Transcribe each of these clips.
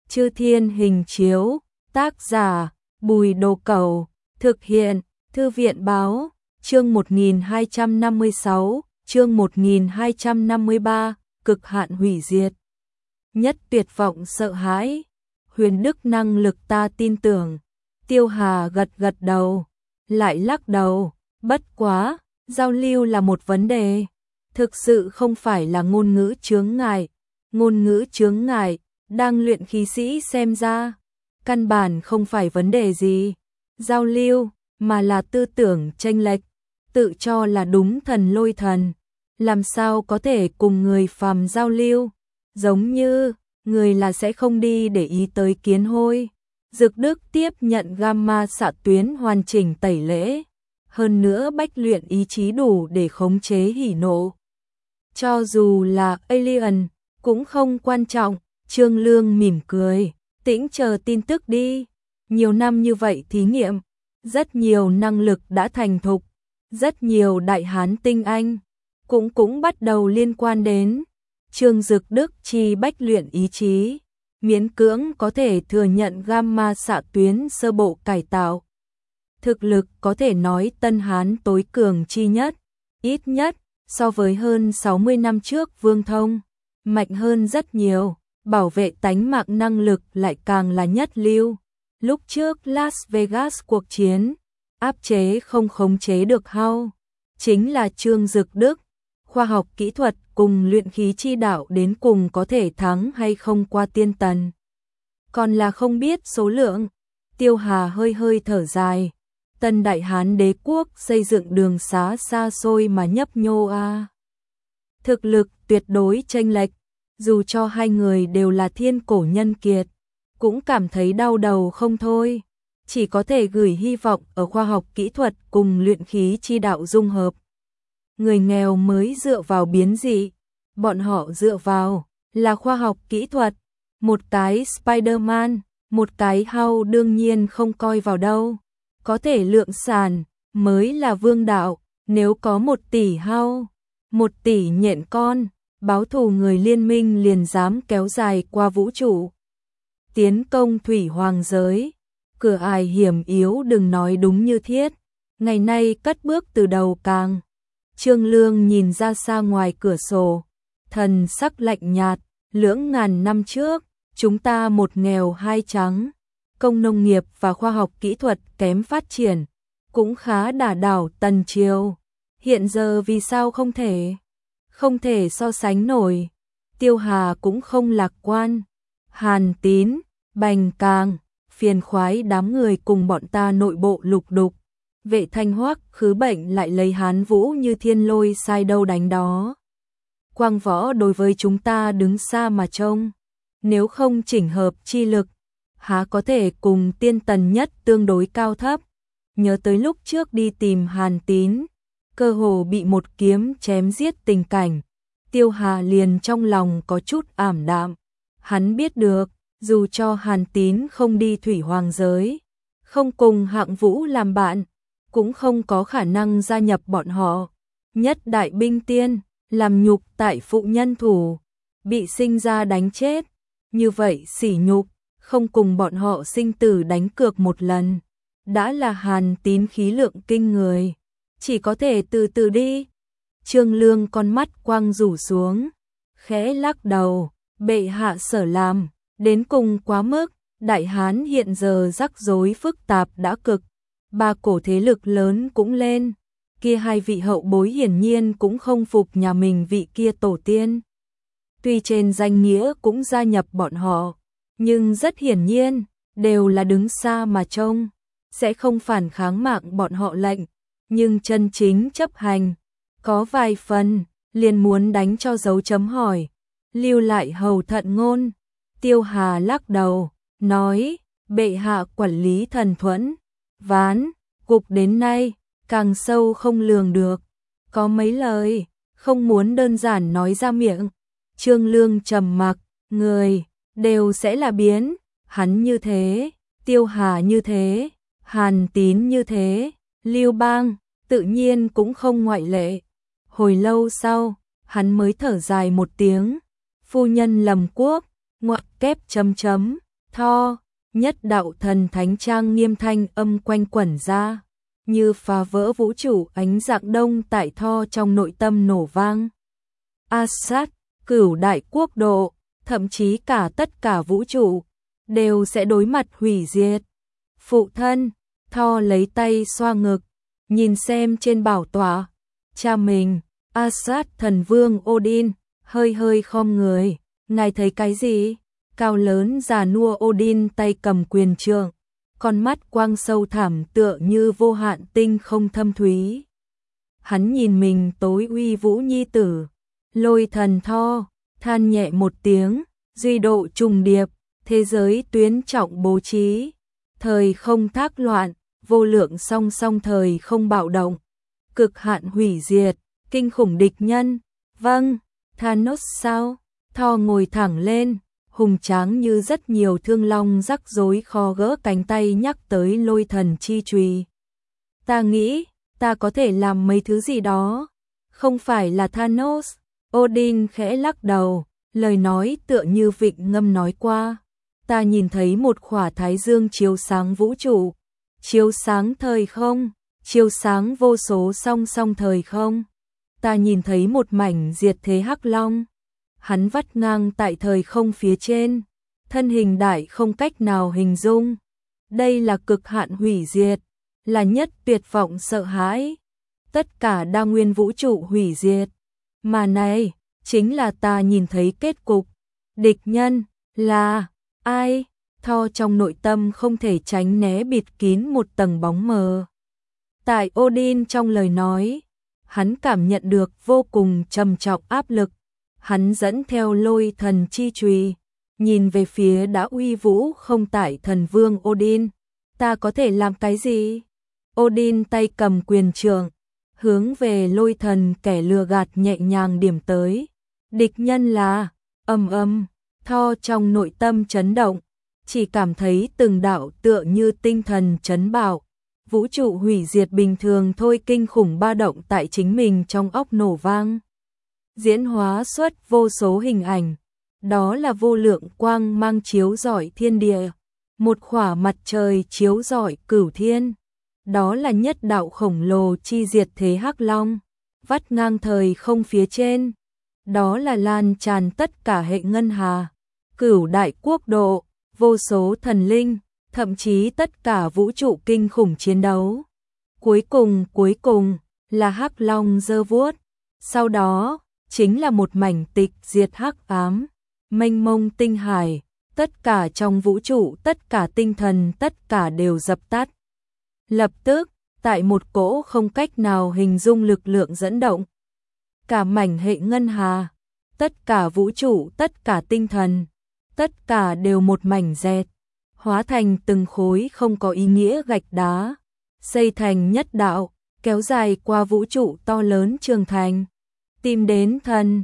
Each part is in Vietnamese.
Chư Thiên Hình Chiếu, tác giả Bùi Đồ Cẩu, thực hiện Thư viện Báo, chương 1256, chương 1253, cực hạn hủy diệt. Nhất tuyệt vọng sợ hãi, huyền đức năng lực ta tin tưởng. Tiêu Hà gật gật đầu, lại lắc đầu, bất quá, giao lưu là một vấn đề. Thực sự không phải là ngôn ngữ chướng ngại. Ngôn ngữ chướng ngại, đang luyện khí sĩ xem ra, căn bản không phải vấn đề gì. Giao lưu, mà là tư tưởng chênh lệch, tự cho là đúng thần lôi thần. Làm sao có thể cùng người phàm giao lưu, giống như, người là sẽ không đi để ý tới kiến hôi. Dực Đức tiếp nhận gamma xạ tuyến hoàn chỉnh tẩy lễ, hơn nữa bách luyện ý chí đủ để khống chế hỉ nộ. Cho dù là alien, cũng không quan trọng. Trương Lương mỉm cười, tĩnh chờ tin tức đi. Nhiều năm như vậy thí nghiệm, rất nhiều năng lực đã thành thục, rất nhiều đại hán tinh anh cũng bắt đầu liên quan đến. Trương Dực Đức chi bách luyện ý chí, miễn cưỡng có thể thừa nhận gamma xạ tuyến sơ bộ cải tạo. Thực lực có thể nói tân hán tối cường chi nhất, ít nhất so với hơn 60 năm trước Vương Thông, mạnh hơn rất nhiều, bảo vệ tánh mạng năng lực lại càng là nhất lưu. Lúc trước Las Vegas cuộc chiến, áp chế không khống chế được Hao, chính là Trương Dực Đức. Khoa học kỹ thuật cùng luyện khí chi đạo đến cùng có thể thắng hay không qua tiên tần, còn là không biết số lượng. Tiêu Hà hơi hơi thở dài, Tân Đại Hán đế quốc xây dựng đường xá xa xôi mà nhấp nhô a. Thực lực tuyệt đối chênh lệch, dù cho hai người đều là thiên cổ nhân kiệt, cũng cảm thấy đau đầu không thôi, chỉ có thể gửi hy vọng ở khoa học kỹ thuật cùng luyện khí chi đạo dung hợp. Người nghèo mới dựa vào biến dị, bọn họ dựa vào là khoa học kỹ thuật. Một cái Spider-Man, một cái Hao đương nhiên không coi vào đâu. Có thể lượng sản mới là vương đạo. Nếu có 1 tỷ Hao, 1 tỷ nhện con, báo thù người liên minh liền dám kéo dài qua vũ trụ, tiến công thủy hoàng giới. Cửa ải hiểm yếu đừng nói đúng như thiết, ngày nay cất bước từ đầu càng. Trương Lương nhìn ra xa ngoài cửa sổ, thần sắc lạnh nhạt. Lưỡng ngàn năm trước, chúng ta một nghèo hai trắng, công nông nghiệp và khoa học kỹ thuật kém phát triển, cũng khá đả đảo tần triều. Hiện giờ vì sao không thể so sánh nổi. Tiêu Hà cũng không lạc quan. Hàn Tín, Bành Càng, phiền khoái đám người cùng bọn ta nội bộ lục đục. Vệ Thanh Hoắc khứ bệnh lại lấy Hán Vũ như thiên lôi sai đâu đánh đó. Quang Võ đối với chúng ta đứng xa mà trông, nếu không chỉnh hợp chi lực, há có thể cùng tiên tần nhất tương đối cao thấp. Nhớ tới lúc trước đi tìm Hàn Tín, cơ hồ bị một kiếm chém giết tình cảnh, Tiêu Hà liền trong lòng có chút ảm đạm. Hắn biết được, dù cho Hàn Tín không đi thủy hoàng giới, không cùng Hạng Vũ làm bạn, cũng không có khả năng gia nhập bọn họ. Nhất đại binh tiên, làm nhục tại phụ nhân thủ, bị sinh ra đánh chết, như vậy sỉ nhục, không cùng bọn họ sinh tử đánh cược một lần, đã là Hàn Tín khí lượng kinh người, chỉ có thể từ từ đi. Trương Lương con mắt quang rủ xuống, khẽ lắc đầu, bệ hạ sở làm, đến cùng quá mức. Đại Hán hiện giờ rắc rối phức tạp đã cực, 3 cổ thế lực lớn cũng lên, kia 2 vị hậu bối hiển nhiên cũng không phục nhà mình vị kia tổ tiên. Tuy trên danh nghĩa cũng gia nhập bọn họ, nhưng rất hiển nhiên, đều là đứng xa mà trông, sẽ không phản kháng mạng bọn họ lệnh, nhưng chân chính chấp hành, có vài phần, liền muốn đánh cho dấu chấm hỏi, lưu lại hầu thận ngôn. Tiêu Hà lắc đầu, nói, bệ hạ quản lý thần thuẫn, ván, cục đến nay, càng sâu không lường được, có mấy lời, không muốn đơn giản nói ra miệng. Trương Lương trầm mặc, người, đều sẽ là biến, hắn như thế, Tiêu Hà như thế, Hàn Tín như thế, Lưu Bang, tự nhiên cũng không ngoại lệ. Hồi lâu sau, hắn mới thở dài một tiếng, phu nhân Lâm Quốc, ngoặc kép chấm chấm, Tho, nhất đạo thần thánh trang nghiêm thanh âm quanh quẩn ra, như phá vỡ vũ trụ ánh dạng đông tại Tho trong nội tâm nổ vang. Asat, cửu đại quốc độ, thậm chí cả tất cả vũ trụ, đều sẽ đối mặt hủy diệt. Phụ thân, Tho lấy tay xoa ngực, nhìn xem trên bảo tọa, cha mình, Asat thần vương Odin, hơi hơi khom người, ngài thấy cái gì? Cao lớn già nua Odin tay cầm quyền trượng, con mắt quang sâu thẳm tựa như vô hạn tinh không thâm thúy. Hắn nhìn mình tối uy vũ nhi tử, Lôi thần Tho, than nhẹ một tiếng, duy độ trùng điệp, thế giới tuyến trọng bố trí, thời không thác loạn, vô lượng song song thời không bạo động, cực hạn hủy diệt, kinh khủng địch nhân. Vâng, Thanos sao? Tho ngồi thẳng lên, hùng tráng như rất nhiều thương long rắc rối kho gỡ cánh tay nhắc tới lôi thần chi chùy. Ta nghĩ, ta có thể làm mấy thứ gì đó, không phải là Thanos. Odin khẽ lắc đầu, lời nói tựa như vịnh ngâm nói qua. Ta nhìn thấy một khỏa thái dương chiếu sáng vũ trụ, chiếu sáng thời không, chiếu sáng vô số song song thời không. Ta nhìn thấy một mảnh diệt thế hắc long, hắn vắt ngang tại thời không phía trên, thân hình đại không cách nào hình dung. Đây là cực hạn hủy diệt, là nhất tuyệt vọng sợ hãi. Tất cả đa nguyên vũ trụ hủy diệt. Mà này, chính là ta nhìn thấy kết cục. Địch nhân, là, ai? Tho trong nội tâm không thể tránh né bịt kín một tầng bóng mờ. Tại Odin trong lời nói, hắn cảm nhận được vô cùng trầm trọng áp lực. Hắn dẫn theo lôi thần chi chùy, nhìn về phía đã uy vũ không tải thần vương Odin. Ta có thể làm cái gì? Odin tay cầm quyền trượng, hướng về lôi thần kẻ lừa gạt nhẹ nhàng điểm tới. Địch nhân là, Tho trong nội tâm chấn động, chỉ cảm thấy từng đạo tựa như tinh thần chấn bạo. Vũ trụ hủy diệt bình thường thôi kinh khủng ba động tại chính mình trong óc nổ vang. Diễn hóa xuất vô số hình ảnh, đó là vô lượng quang mang chiếu rọi thiên địa, một khỏa mặt trời chiếu rọi cửu thiên, đó là nhất đạo khổng lồ chi diệt thế hắc long, vắt ngang thời không phía trên, đó là lan tràn tất cả hệ ngân hà, cửu đại quốc độ, vô số thần linh, thậm chí tất cả vũ trụ kinh khủng chiến đấu. Cuối cùng là hắc long giơ vuốt, sau đó chính là một mảnh tịch diệt hắc ám, mênh mông tinh hải, tất cả trong vũ trụ, tất cả tinh thần, tất cả đều dập tắt. Lập tức, tại một cỗ không cách nào hình dung lực lượng dẫn động, cả mảnh hệ ngân hà, tất cả vũ trụ, tất cả tinh thần, tất cả đều một mảnh dẹt, hóa thành từng khối không có ý nghĩa gạch đá, xây thành nhất đạo, kéo dài qua vũ trụ to lớn trường thành. Tìm đến thần,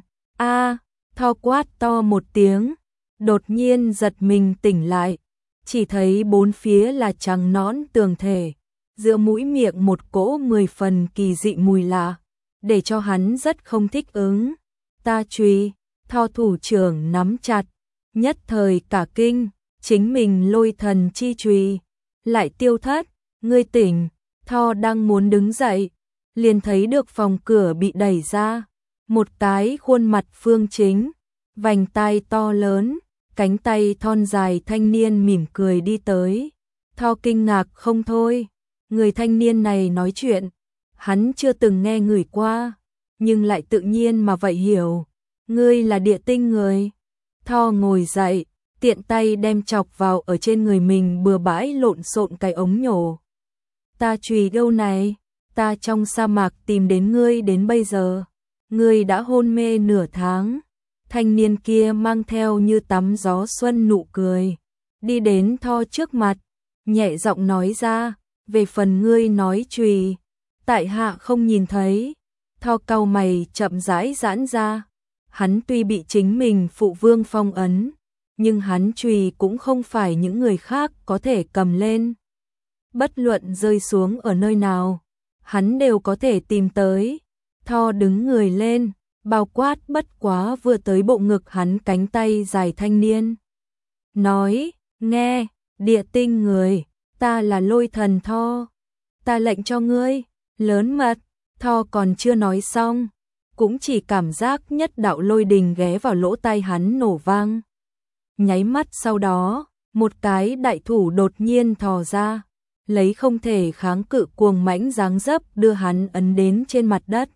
Tho quát to một tiếng, đột nhiên giật mình tỉnh lại, chỉ thấy bốn phía là trắng nõn tường thể, giữa mũi miệng một cỗ 10 phần kỳ dị mùi lạ, để cho hắn rất không thích ứng. Ta chùy, Tho thủ trưởng nắm chặt, nhất thời cả kinh, chính mình lôi thần chi chùy lại tiêu thất. Ngươi tỉnh. Tho đang muốn đứng dậy, liền thấy được phòng cửa bị đẩy ra, một cái khuôn mặt phương chính, vành tai to lớn, cánh tay thon dài thanh niên mỉm cười đi tới. Tho kinh ngạc không thôi, người thanh niên này nói chuyện, hắn chưa từng nghe người qua, nhưng lại tự nhiên mà vậy hiểu. Ngươi là địa tinh người. Tho ngồi dậy, tiện tay đem chọc vào ở trên người mình bừa bãi lộn xộn cái ống nhổ. Ta chùy đâu này, ta trong sa mạc tìm đến ngươi đến bây giờ, ngươi đã hôn mê nửa tháng. Thanh niên kia mang theo như tắm gió xuân nụ cười, đi đến Tho trước mặt, nhẹ giọng nói ra, về phần ngươi nói chùy, tại hạ không nhìn thấy. Tho cau mày chậm rãi giãn ra, hắn tuy bị chính mình phụ vương phong ấn, nhưng hắn chùy cũng không phải những người khác có thể cầm lên. Bất luận rơi xuống ở nơi nào, hắn đều có thể tìm tới. Tho đứng người lên, bao quát bất quá vừa tới bộ ngực hắn cánh tay dài thanh niên. Nói, Nghe, địa tinh người, ta là Lôi Thần Tho, ta lệnh cho ngươi, lớn mật. Tho còn chưa nói xong, cũng chỉ cảm giác nhất đạo lôi đình ghé vào lỗ tai hắn nổ vang. Nháy mắt sau đó, một cái đại thủ đột nhiên thò ra, lấy không thể kháng cự cuồng mãnh dáng dấp đưa hắn ấn đến trên mặt đất.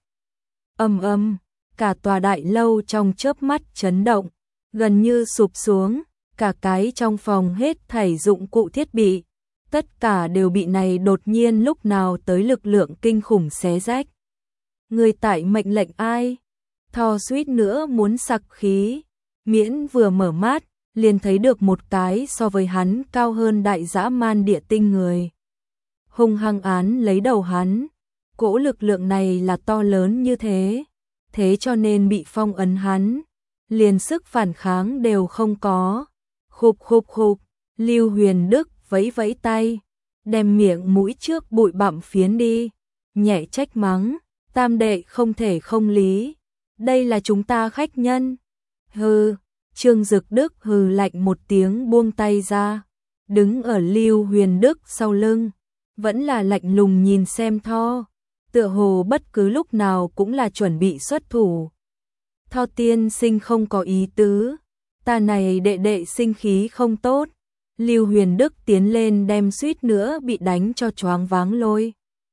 Ầm ầm, cả tòa đại lâu trong chớp mắt chấn động, gần như sụp xuống, cả cái trong phòng hết thảy dụng cụ thiết bị, tất cả đều bị này đột nhiên lúc nào tới lực lượng kinh khủng xé rách. Người tại mệnh lệnh ai? Tho suýt nữa muốn sặc khí, miễn vừa mở mắt, liền thấy được một cái so với hắn cao hơn đại dã man địa tinh người. Hung hăng án lấy đầu hắn, cỗ lực lượng này là to lớn như thế, thế cho nên bị phong ấn hắn, liền sức phản kháng đều không có. Khục khục khục, Lưu Huyền Đức vẫy vẫy tay, đem miệng mũi trước bụi bặm phiến đi, nhẹ trách mắng, tam đệ không thể không lý, đây là chúng ta khách nhân. Hừ, Trương Dực Đức hừ lạnh một tiếng buông tay ra, đứng ở Lưu Huyền Đức sau lưng, vẫn là lạnh lùng nhìn xem Tho, tựa hồ bất cứ lúc nào cũng là chuẩn bị xuất thủ. Tho tiên sinh không có ý tứ, ta này đệ đệ sinh khí không tốt. Lưu Huyền Đức tiến lên đem suýt nữa bị đánh cho choáng váng Lôi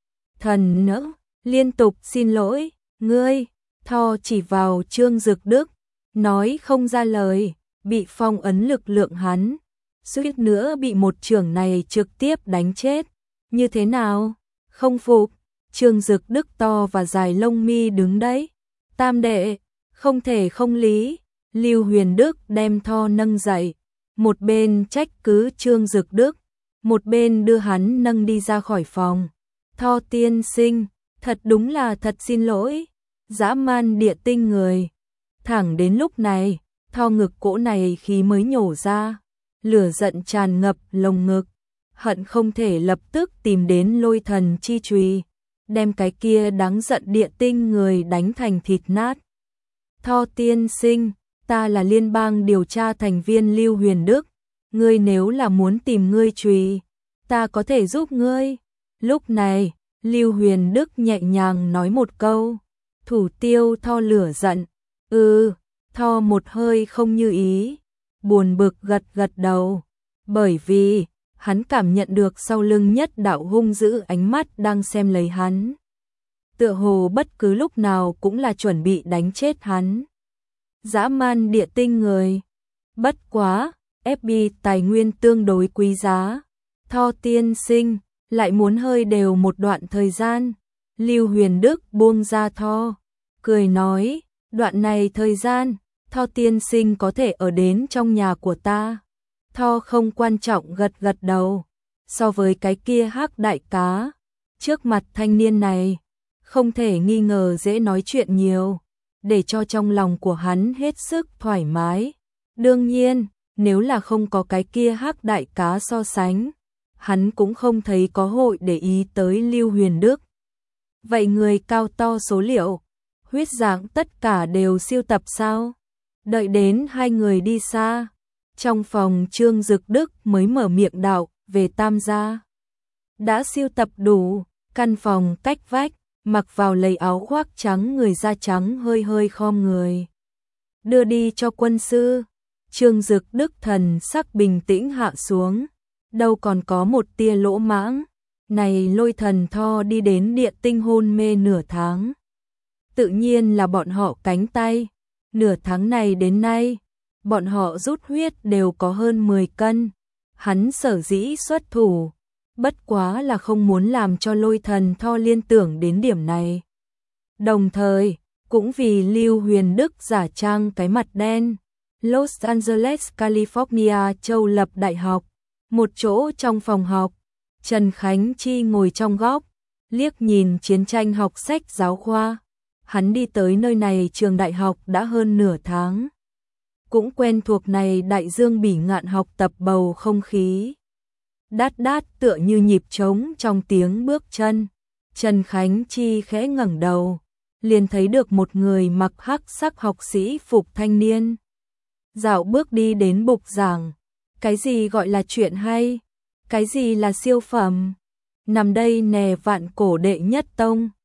Thần nữa, liên tục xin lỗi, ngươi. Tho chỉ vào Trương Dực Đức, nói không ra lời, bị phong ấn lực lượng hắn, suýt nữa bị một chưởng này trực tiếp đánh chết. Như thế nào? Không phục? Trương Dực Đức to và dài lông mi đứng đấy. Tam đệ, không thể không lý. Lưu Huyền Đức đem Tho nâng dậy, một bên trách cứ Trương Dực Đức, một bên đưa hắn nâng đi ra khỏi phòng. Tho tiên sinh, thật đúng là thật xin lỗi, dã man địa tinh người. Thẳng đến lúc này, Tho ngực cỗ này khí mới nhổ ra, lửa giận tràn ngập lồng ngực, hận không thể lập tức tìm đến Lôi Thần chi chùy, đem cái kia đáng giận địa tinh người đánh thành thịt nát. Tho tiên sinh, ta là liên bang điều tra thành viên Lưu Huyền Đức, ngươi nếu là muốn tìm ngươi chùy, ta có thể giúp ngươi. Lúc này, Lưu Huyền Đức nhẹ nhàng nói một câu, thủ tiêu Tho lửa giận. Tho một hơi không như ý, buồn bực gật gật đầu, bởi vì hắn cảm nhận được sau lưng nhất đạo hung dữ ánh mắt đang xem lấy hắn, tựa hồ bất cứ lúc nào cũng là chuẩn bị đánh chết hắn. Dã man địa tinh người, bất quá, FB tài nguyên tương đối quý giá, Tho tiên sinh lại muốn hơi đều một đoạn thời gian. Lưu Huyền Đức buông ra Tho, cười nói, đoạn này thời gian, Tho tiên sinh có thể ở đến trong nhà của ta. Tho không quan trọng gật gật đầu, so với cái kia hắc đại cá, trước mặt thanh niên này, không thể nghi ngờ dễ nói chuyện nhiều, để cho trong lòng của hắn hết sức thoải mái. Đương nhiên, nếu là không có cái kia hắc đại cá so sánh, hắn cũng không thấy có hội để ý tới Lưu Huyền Đức. Vậy người cao to số liệu, huyết dạng tất cả đều siêu tập sao? Đợi đến hai người đi xa, trong phòng Trương Dực Đức mới mở miệng đạo về Tam gia. Đã siêu tập đủ, căn phòng cách vách, mặc vào lấy áo khoác trắng người da trắng hơi hơi khom người. Đưa đi cho quân sư. Trương Dực Đức thần sắc bình tĩnh hạ xuống, đâu còn có một tia lỗ mãng. Này Lôi Thần Tho đi đến địa tinh hôn mê nửa tháng. Tự nhiên là bọn họ cánh tay. Nửa tháng này đến nay, bọn họ rút huyết đều có hơn 10 cân. Hắn sở dĩ xuất thủ, bất quá là không muốn làm cho Lôi Thần Tho liên tưởng đến điểm này. Đồng thời, cũng vì Lưu Huyền Đức giả trang cái mặt đen. Los Angeles, California, Châu Lập Đại học. Một chỗ trong phòng học, Trần Khánh Chi ngồi trong góc, liếc nhìn chiến tranh học sách giáo khoa. Hắn đi tới nơi này trường đại học đã hơn nửa tháng. Cũng quen thuộc này đại dương bỉ ngạn học tập bầu không khí. Đát đát tựa như nhịp trống trong tiếng bước chân. Trần Khánh Chi khẽ ngẩng đầu, liền thấy được một người mặc hắc sắc học sĩ phục thanh niên. Dạo bước đi đến bục giảng, Cái gì gọi là chuyện hay? Cái gì là siêu phẩm? Nằm đây nè vạn cổ đệ nhất tông.